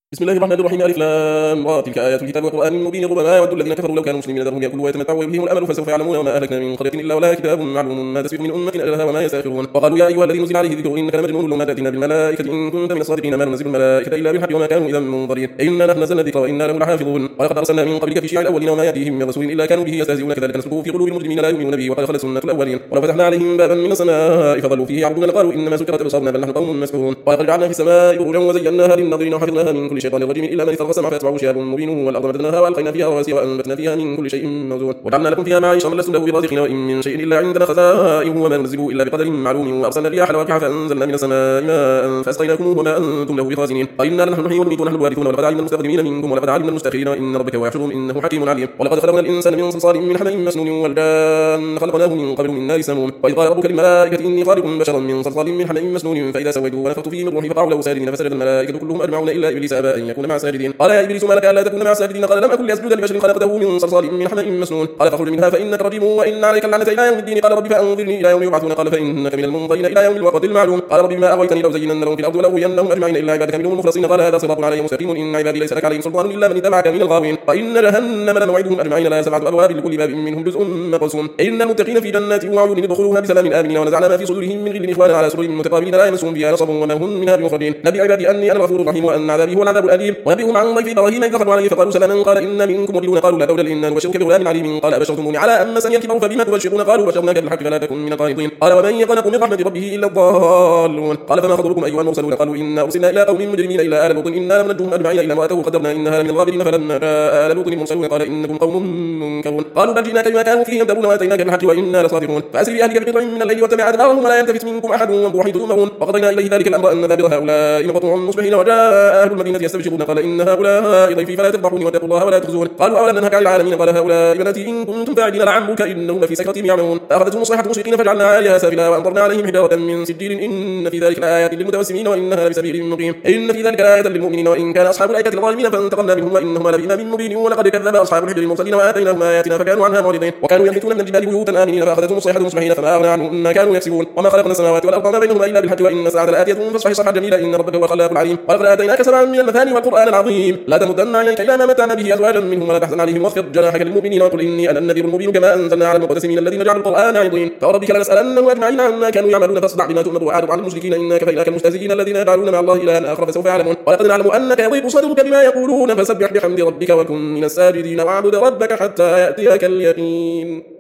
بسم الله الرحمن الرحيم. ألف لام را. تلك آيات الكتاب وقرآن مبين. ربما يود الذين كفروا لو كانوا مسلمين ذرهم يأكلوا ويتمتعوا ويلههم الأمل فسوف يعلمون وما أهلكنا من قرية إلا ولها كتاب معلوم ما تسبق من أمة أجلها وما يستأخرون. وقالوا يا أيها الذي نزل عليه الذكر إنك لمجنون لو ما تأتينا بالملائكة إن كنت من الصادقين. ما ننزل الملائكة إلا بالحق وما كانوا إذا منظرين. إنا نحن نزلنا الذكر وإنا له لحافظون. ولقد أرسلنا من قبلك في شيع الأولين وما يأتيهم من رسول إلا كانوا به يستهزئون كذلك نسلكه في قلوب المجرمين لا يؤمنون به وقد خلت سنة الأولين. ولو فتحنا عليهم بابا من السماء فظلوا فيه يعرضون لقالوا إنما سكرت أبصارنا بل نحن قوم مسحورون. ولقد جعلنا في السماء بروجا وزيناها للناظرين وحفظناها من كل شيطان رجيم إلا من استرق السمع فيتبعه شهاب مبين. والأرض مددناها وألقينا فيها رواسي وأنبتنا فيها من كل شيء موزون. وجعلنا لكم فيها معيشا لستم له برازقين وإن من شيء إلا عندنا خزائنه وما ننزله إلا بقدر معلوم. وأرسلنا الرياح لواقع فأنزلنا من السماء ماء فأسقيناكموه وما أنتم له بخازنين. وإنا لنحن نحيي ونميت ونحن الوارثون. ولقد علمنا المستقدمين منكم ولقد علمنا المستأخرين وإن ربك ويحشرهم إنه حكيم عليم. ولقد خلقنا الإنسان من صلصال من حمأ مسنون والجان خلقناه من قبل من نار سموم. وإذ قال ربك للملائكة إني خالق بشرا من صلصال من حمأ مسنون فإذا سويته ونفخت فيه من روحي فقعوا له ساجدين فسجد الملائكة كلهم أجمعون إلا إبليس أبى أن يكون مع الساجدين. قال يا إبليس ما لك ألا تكون مع الساجدين؟ قال لم أكن لأسجد لبشر خلقته من صلصال من حمأ مسنون. قال فاخرج منها فإنك رجيم وإن عليك اللعنة إلى يوم الدين. قال رب فأنظرني إلى يوم يبعثون. قال فإنك من المنظرين إلى يوم الوقت المعلوم. قال رب بما أغويتني لأزينن لهم في الأرض ولأغوينهم أجمعين إلا عبادك منهم المخلصين. قال هذا صراط علي مستقيم إن عبادي ليس لك عليهم سلطان إلا من اتبعك من الغاوين. وإن جهنم لموعدهم أجمعين لها 7 أبواب لكل باب منهم جزء مقسوم. إن المتقين في جنات وعيون ادخلوها بسلام آمنين. ونزعنا ما في صدورهم من غل إخوانا على سرر متقابلين لا يمسهم فيها نصب وما هم منها بمخرجين. نبي عبادي أني أنا الغفور الرحيم وأن عذابي هو العذاب الأليم. ونبئهم عن ضيف إبراهيم إذ دخلوا عليه فقالوا سلاما قال إنا منكم وجلون. قالوا لا توجل إنا نبشرك بغلام عليم. قال أبشرتموني على أن مسني الكبر فبما تبشرون؟ قالوا بشرناك بالحق فلا تكن من القانطين. قال ومن يقنط من رحمة ربه إلا الضالون. قال فما خطبكم أيها المرسلون؟ قالوا إنا أرسلنا إلى قوم مجرمين إلا آل لوط إنا لمنجوهم أجمعين إلا امرأته قدرنا إنها لمن الغابرين. فلما جاء آل لوط المرسلون قال إنكم قوم منكرون. قالوا بل جئناك بما كانوا فيه يمترون وأتيناك بالحق وإنا لصادقون. فأسر بأهلك بقطع من الليل واتبع أدبارهم ولا يلتفت منكم أحد وامضوا حيث تؤمرون. وقضينا إليه ذلك الأمر أن دابر هؤلاء مقطوع مصبحين. وجاء أهل المدينة يستبشرون قال إن هؤلاء ضيفي فلا تفضحوني واتقوا الله ولا تخزون. قالوا أولم ننهك عن العالمين؟ قال هؤلاء بناتي إن كنتم فاعلين لعمرك إنهم لفي سكرتهم يعمهون. فأخذتهم الصيحة مشرقين فجعلنا عاليها سافلا وأمطرنا عليهم حجارة من سجيل إن في ذلك لآيات للمتوسمين وإنها لبسبيل مقيم. إن في ذلك لآية للمؤمنين وإن كان أصحاب الأيكة الظالمين فانتقمنا منهم وإنهما لبإمام مبين. ولقد كذب أصحاب الحجر المرسلين وآتيناهم آياتنا فكانوا عنها معرضين. وكانوا ينحتون من الجبال بيوتا آمنين فأخذتهم الصيحة مصبحين فما أغنى عنهم ما كانوا يكسبون. وما خلقنا السماوات والأرض وما بينهما إلا بالحق وإن الساعة لآتية فاصفح صفحا جميلا إن ربك هو الخلاق العليم. ولقد آتيناك 7 من المثاني والقرآن العظيم. لا تمدن عينيك إلى ما متعنا به أزواجا منهم ولا تحزن عليهم واخفض جناحك للمؤمنين وقل إني أنا النذير المبين كما أنزلنا على المقتسمين الذين جعلوا القرآن عظيم. فوربك لنسألنهم أجمعين عما كانوا يعملون فاصدع بما تؤمر وأعرض عن المشركين إنا كفيناك المستهزئين الذين يجعلون مع الله إلها آخر فسوف يعلمون. ولقد نعلم أنك يضيق صدرك بما يقولون فسبح بحمد ربك وكن من الساجدين واعبد ربك حتى يأتيك اليقين.